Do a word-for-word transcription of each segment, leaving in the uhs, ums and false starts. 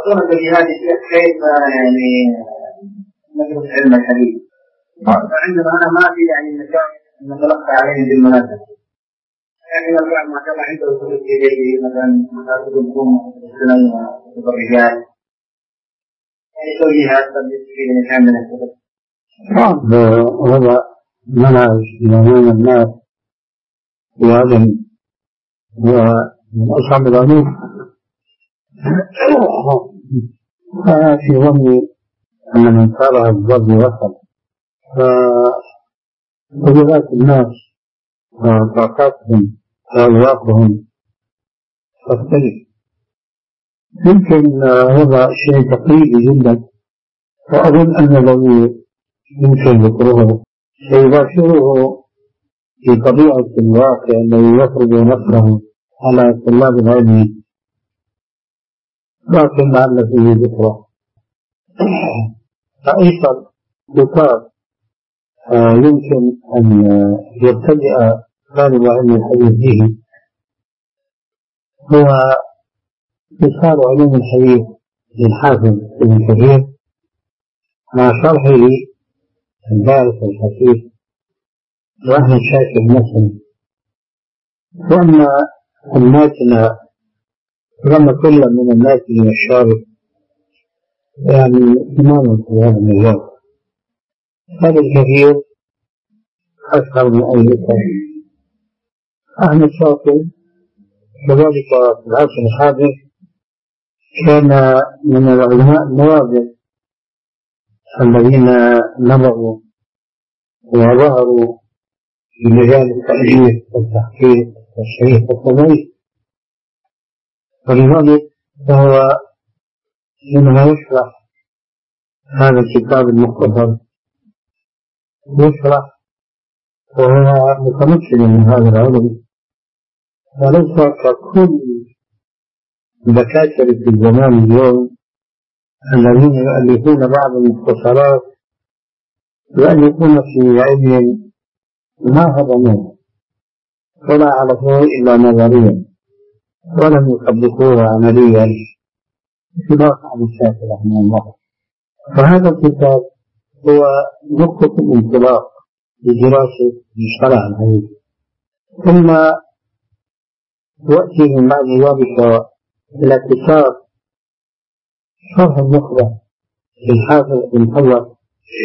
تعطونا توجيهات كيف يعني ندرس علم الحديث. فعندنا أنا ما في يعني مكان نتلقى عليه بالمناسبة. يعني الواحد ما شاء الله عنده كتب في بيته مثلا كتب الأم والسنن والرجال. يعني توجيهات بالنسبة للإنسان من الكتب. هذا منهج لعلوم الناس وهذا من أصعب العلوم. في ظني أن من كره الضرب وصل. فوجدات الناس وطاقاتهم وأذواقهم تختلف. يمكن هذا شيء تقليدي جدا، وأظن أن الذي يمكن ذكره سيباشره في طبيعة الواقع الذي يفرض نفسه على طلاب العلم، لكن لعل فيه ذكره. فأيضا كتاب يمكن أن يبتدئ طالب علم الحديث به هو كتاب علوم الحديث للحافظ ابن كثير مع شرحه الباعث الخفيف وأهل شاكر مسلم. وأما الماتنة لما كل من الماتن والشارك يعني إماما في هذا المجال. هذا الكثير أشهر من أي ذكر. أحمد شاكر كذلك في العصر الحاضر كان من العلماء النوابغ الذين نبغوا وظهروا في مجال التأليف والتحقيق والشريف والتضعيف، ولذلك فهو حينما يشرح هذا الكتاب المختصر يشرح وهو متمكن من هذا العلم، وليس ككل دكاترة الزمان اليوم الذين يؤلفون بعض المختصرات يؤلفون في علم ما هضموه ولا عرفوه إلا نظريا ولم يطبقوه عمليا، خلاف عن الشافعي رحمه الله. فهذا الكتاب هو نقطة الانطلاق لدراسة مصطلح الحديث، ثم يأتي من بعد ذلك إلى كتاب شرح النخبة للحافظ ابن حجر.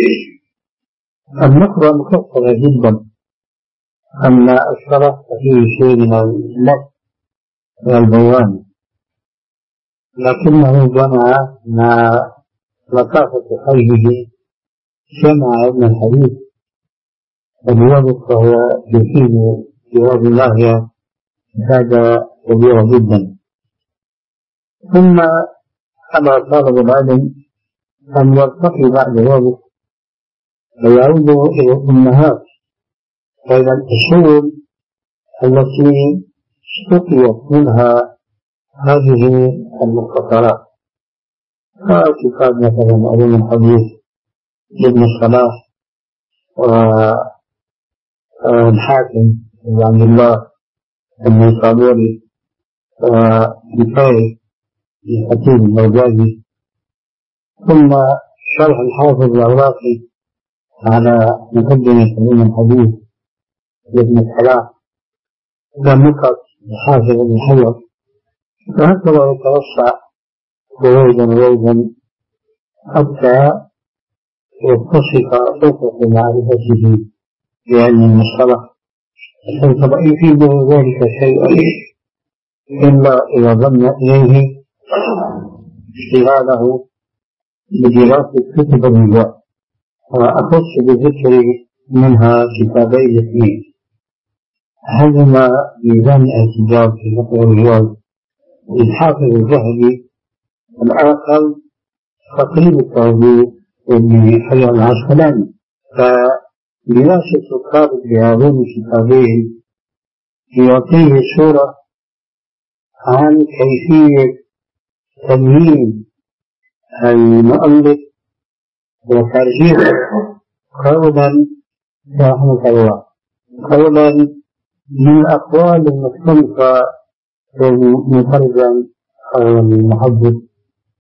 النخبة مختصرة جدا، أما الشرح فيه شيء من النص والبيان، لكنه جمع مع لطافة قلبه جمع علم الحديث، ولذلك فهو يفيد في هذه الناحية إفادة كبيرة جدا. ثم على طالب العلم أن يرتقي بعد ذلك ويعود إلى الأمهات وإلى الأصول التي استقيت منها هذه المختصرات. كتاب مثلا علوم الحديث لابن الصلاح والحاكم أبو عبد الله النيسابوري وكفاية الخطيب البغدادي، ثم شرح الحافظ العراقي على مقدمة علوم الحديث لابن الصلاح ونقط الحافظ ابن حجر، وهكذا يتوسع رويدا رويدا حتى يتصف أفق معرفته بعلم المصطلح، ليس يفيد ذلك شيئا إلا إذا ضمن إليه اشتغاله بدراسة كتب الرجال، وأخص بذكر منها كتابين اثنين: أحدهما ميزان الاعتدال في نقل الرجال للحافظ الذهبي، الآخر تقريب التوحيد لابن حجر العسقلاني. فدراسة الطالب بهذين الكتابين يعطيه صورة عن كيفية تمييز المؤلف وترجيحه قولا رحمه الله قولا من الأقوال المختلفة في المترجم أو المحدث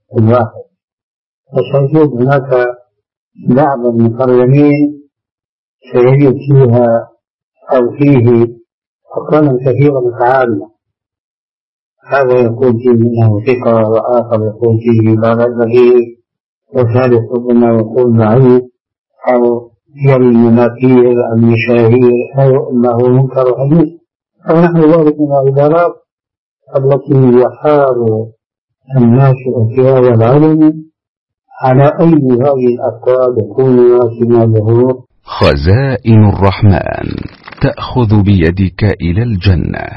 الواحد، فسيجد هناك بعض المقررين سيجد فيها أو فيه أقوالا كثيرة متعارضة، هذا يقول فيه إنه ثقة وآخر يقول فيه بعض البهير وثالث ربما يقول ضعيف أو يروي المناكير المشاهير أو أنه منكر حديث أو نحو ذلك من العبارات التي يحار الناس في هذا العلم على أي هذه الأقوال يكون مناسبا له. خزائن الرحمن تأخذ بيدك إلى الجنة.